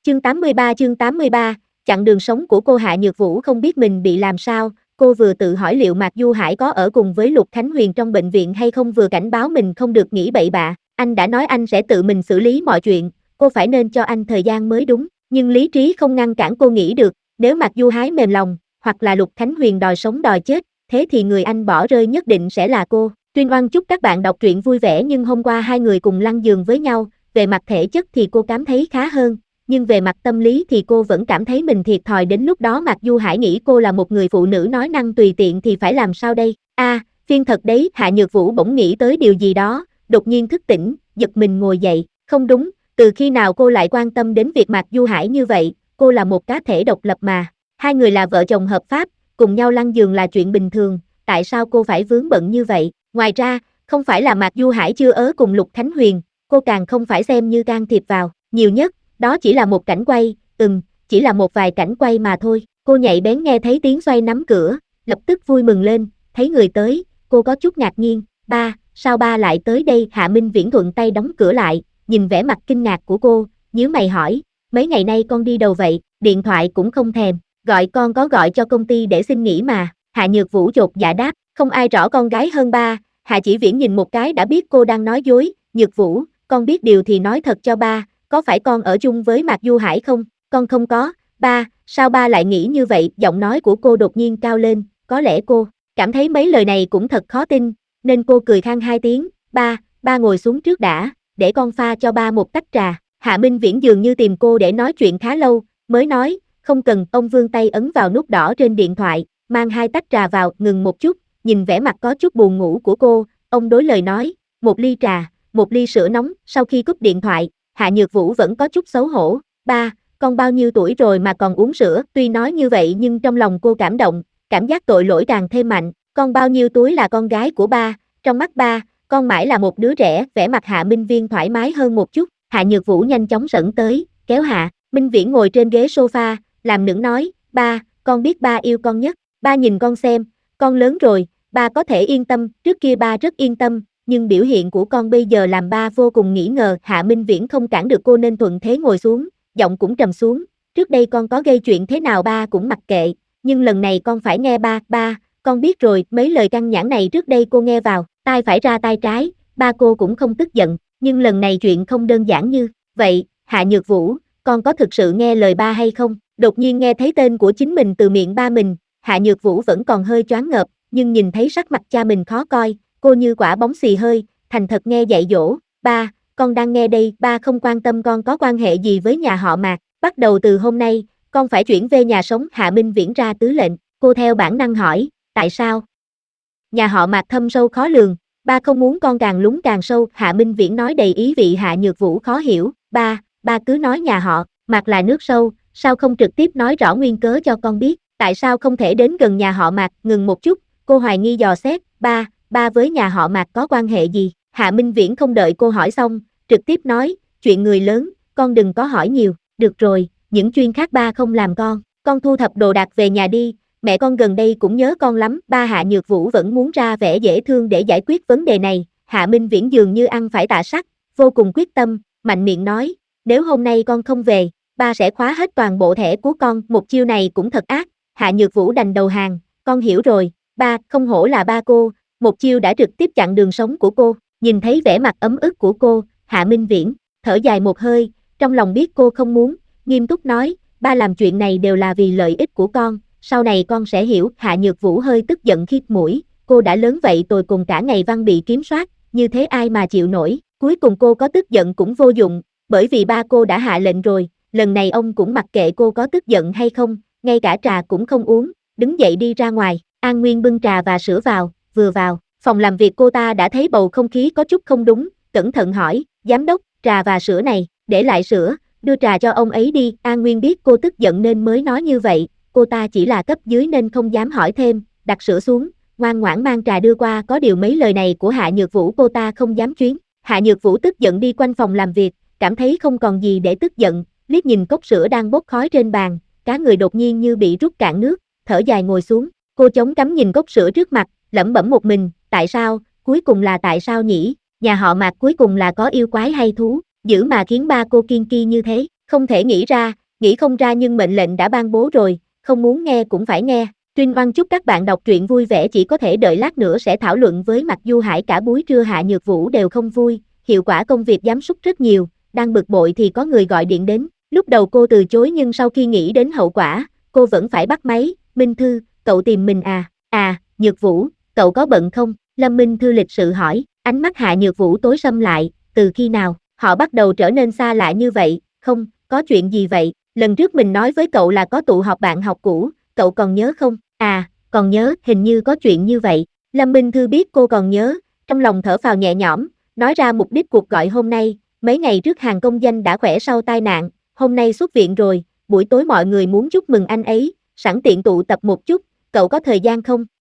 Chương 83, chặng đường sống của cô Hạ Nhược Vũ không biết mình bị làm sao, cô vừa tự hỏi liệu Mạc Du Hải có ở cùng với Lục Khánh Huyền trong bệnh viện hay không, vừa cảnh báo mình không được nghĩ bậy bạ, anh đã nói anh sẽ tự mình xử lý mọi chuyện, cô phải nên cho anh thời gian mới đúng, nhưng lý trí không ngăn cản cô nghĩ được, nếu Mạc Du Hải mềm lòng, hoặc là Lục Khánh Huyền đòi sống đòi chết, thế thì người anh bỏ rơi nhất định sẽ là cô. Tuyên Oan chúc các bạn đọc truyện vui vẻ, nhưng hôm qua hai người cùng lăn giường với nhau, về mặt thể chất thì cô cảm thấy khá hơn, nhưng về mặt tâm lý thì cô vẫn cảm thấy mình thiệt thòi. Đến lúc đó Mạc Du Hải nghĩ cô là một người phụ nữ nói năng tùy tiện thì phải làm sao đây? Phiên thật đấy. Hạ Nhược Vũ bỗng nghĩ tới điều gì đó, đột nhiên thức tỉnh, giật mình ngồi dậy. Không đúng, từ khi nào cô lại quan tâm đến việc Mạc Du Hải như vậy? Cô là một cá thể độc lập mà. Hai người là vợ chồng hợp pháp, cùng nhau lăn giường là chuyện bình thường, tại sao cô phải vướng bận như vậy? Ngoài ra, không phải là Mạc Du Hải chưa ở cùng Lục Khánh Huyền, cô càng không phải xem như can thiệp vào, nhiều nhất đó chỉ là một cảnh quay, chỉ là một vài cảnh quay mà thôi. Cô nhạy bén nghe thấy tiếng xoay nắm cửa, lập tức vui mừng lên, thấy người tới, cô có chút ngạc nhiên. Ba, sao ba lại tới đây? Hạ Minh Viễn thuận tay đóng cửa lại, nhìn vẻ mặt kinh ngạc của cô, nhíu mày hỏi, mấy ngày nay con đi đâu vậy? Điện thoại cũng không thèm, gọi con có gọi cho công ty để xin nghỉ mà. Hạ Nhược Vũ dột dạ đáp, không ai rõ con gái hơn ba. Hạ Chỉ Viễn nhìn một cái đã biết cô đang nói dối. Nhược Vũ, con biết điều thì nói thật cho ba, có phải con ở chung với Mạc Du Hải không? Con không có. Ba, sao ba lại nghĩ như vậy? Giọng nói của cô đột nhiên cao lên, có lẽ cô cảm thấy mấy lời này cũng thật khó tin, nên cô cười khan hai tiếng. Ba ngồi xuống trước đã, để con pha cho ba một tách trà. Hạ Minh Viễn dường như tìm cô để nói chuyện khá lâu, mới nói, không cần. Ông vươn tay ấn vào nút đỏ trên điện thoại, mang hai tách trà vào. Ngừng một chút, nhìn vẻ mặt có chút buồn ngủ của cô, ông đối lời nói, một ly trà, một ly sữa nóng. Sau khi cúp điện thoại, Hạ Nhược Vũ vẫn có chút xấu hổ. Ba, con bao nhiêu tuổi rồi mà còn uống sữa? Tuy nói như vậy nhưng trong lòng cô cảm động, cảm giác tội lỗi càng thêm mạnh. Con bao nhiêu tuổi là con gái của ba, trong mắt ba, con mãi là một đứa trẻ. Vẻ mặt Hạ Minh Viên thoải mái hơn một chút. Hạ Nhược Vũ nhanh chóng sẫn tới, kéo Hạ Minh Viễn ngồi trên ghế sofa, làm nũng nói, ba, con biết ba yêu con nhất. Ba nhìn con xem, con lớn rồi, ba có thể yên tâm. Trước kia ba rất yên tâm, nhưng biểu hiện của con bây giờ làm ba vô cùng nghi ngờ. Hạ Minh Viễn không cản được cô nên thuận thế ngồi xuống, giọng cũng trầm xuống. Trước đây con có gây chuyện thế nào ba cũng mặc kệ, nhưng lần này con phải nghe ba, con biết rồi. Mấy lời căng nhãn này trước đây cô nghe vào tai phải ra tai trái, ba cô cũng không tức giận, nhưng lần này chuyện không đơn giản như vậy. Hạ Nhược Vũ, con có thực sự nghe lời ba hay không? Đột nhiên nghe thấy tên của chính mình từ miệng ba mình, Hạ Nhược Vũ vẫn còn hơi choáng ngợp, nhưng nhìn thấy sắc mặt cha mình khó coi, cô như quả bóng xì hơi, thành thật nghe dạy dỗ. Ba, con đang nghe đây. Ba không quan tâm con có quan hệ gì với nhà họ Mạc, bắt đầu từ hôm nay, con phải chuyển về nhà sống. Hạ Minh Viễn ra tứ lệnh, cô theo bản năng hỏi, tại sao? Nhà họ Mạc thâm sâu khó lường, ba không muốn con càng lún càng sâu. Hạ Minh Viễn nói đầy ý vị. Hạ Nhược Vũ khó hiểu, ba cứ nói nhà họ Mạc là nước sâu, sao không trực tiếp nói rõ nguyên cớ cho con biết, tại sao không thể đến gần nhà họ Mạc? Ngừng một chút, cô hoài nghi dò xét, ba với nhà họ Mạc có quan hệ gì? Hạ Minh Viễn không đợi cô hỏi xong, trực tiếp nói, chuyện người lớn, con đừng có hỏi nhiều. Được rồi, những chuyện khác ba không làm con thu thập đồ đạc về nhà đi, mẹ con gần đây cũng nhớ con lắm. Ba, Hạ Nhược Vũ vẫn muốn ra vẻ dễ thương để giải quyết vấn đề này. Hạ Minh Viễn dường như ăn phải tạ sắt, vô cùng quyết tâm, mạnh miệng nói, nếu hôm nay con không về, ba sẽ khóa hết toàn bộ thẻ của con. Một chiêu này cũng thật ác. Hạ Nhược Vũ đành đầu hàng, con hiểu rồi, ba. Không hổ là ba cô, một chiêu đã trực tiếp chặn đường sống của cô. Nhìn thấy vẻ mặt ấm ức của cô, Hạ Minh Viễn thở dài một hơi, trong lòng biết cô không muốn, nghiêm túc nói, ba làm chuyện này đều là vì lợi ích của con, sau này con sẽ hiểu. Hạ Nhược Vũ hơi tức giận khịt mũi, cô đã lớn vậy rồi cùng cả ngày văn bị kiểm soát, như thế ai mà chịu nổi. Cuối cùng cô có tức giận cũng vô dụng, bởi vì ba cô đã hạ lệnh rồi, lần này ông cũng mặc kệ cô có tức giận hay không, ngay cả trà cũng không uống, đứng dậy đi ra ngoài. An Nguyên bưng trà và sữa vào, vừa vào phòng làm việc cô ta đã thấy bầu không khí có chút không đúng, cẩn thận hỏi, giám đốc, trà và sữa này, để lại sữa, đưa trà cho ông ấy đi. An Nguyên biết cô tức giận nên mới nói như vậy, cô ta chỉ là cấp dưới nên không dám hỏi thêm, đặt sữa xuống, ngoan ngoãn mang trà đưa qua. Có điều mấy lời này của Hạ Nhược Vũ cô ta không dám chuyến. Hạ Nhược Vũ tức giận đi quanh phòng làm việc, cảm thấy không còn gì để tức giận, liếc nhìn cốc sữa đang bốc khói trên bàn, cá người đột nhiên như bị rút cạn nước, thở dài ngồi xuống. Cô chống cằm nhìn cốc sữa trước mặt, lẩm bẩm một mình, tại sao, cuối cùng là tại sao nhỉ? Nhà họ Mạc cuối cùng là có yêu quái hay thú, dữ mà khiến ba cô kiêng kỳ như thế. Không thể nghĩ không ra nhưng mệnh lệnh đã ban bố rồi, không muốn nghe cũng phải nghe. Trinh Oan chúc các bạn đọc truyện vui vẻ, chỉ có thể đợi lát nữa sẽ thảo luận với Mạc Du Hải. Cả buổi trưa Hạ Nhược Vũ đều không vui, hiệu quả công việc giám sút rất nhiều, đang bực bội thì có người gọi điện đến. Lúc đầu cô từ chối nhưng sau khi nghĩ đến hậu quả, cô vẫn phải bắt máy. Minh Thư, cậu tìm mình à? À, Nhược Vũ, cậu có bận không? Lâm Minh Thư lịch sự hỏi. Ánh mắt Hạ Nhược Vũ tối sầm lại, từ khi nào họ bắt đầu trở nên xa lạ như vậy? Không, có chuyện gì vậy? Lần trước mình nói với cậu là có tụ họp bạn học cũ, cậu còn nhớ không? À, còn nhớ, hình như có chuyện như vậy. Lâm Minh Thư biết cô còn nhớ, trong lòng thở phào nhẹ nhõm, nói ra mục đích cuộc gọi hôm nay. Mấy ngày trước Hàn công danh đã khỏe sau tai nạn, hôm nay xuất viện rồi, buổi tối mọi người muốn chúc mừng anh ấy, sẵn tiện tụ tập một chút, cậu có thời gian không?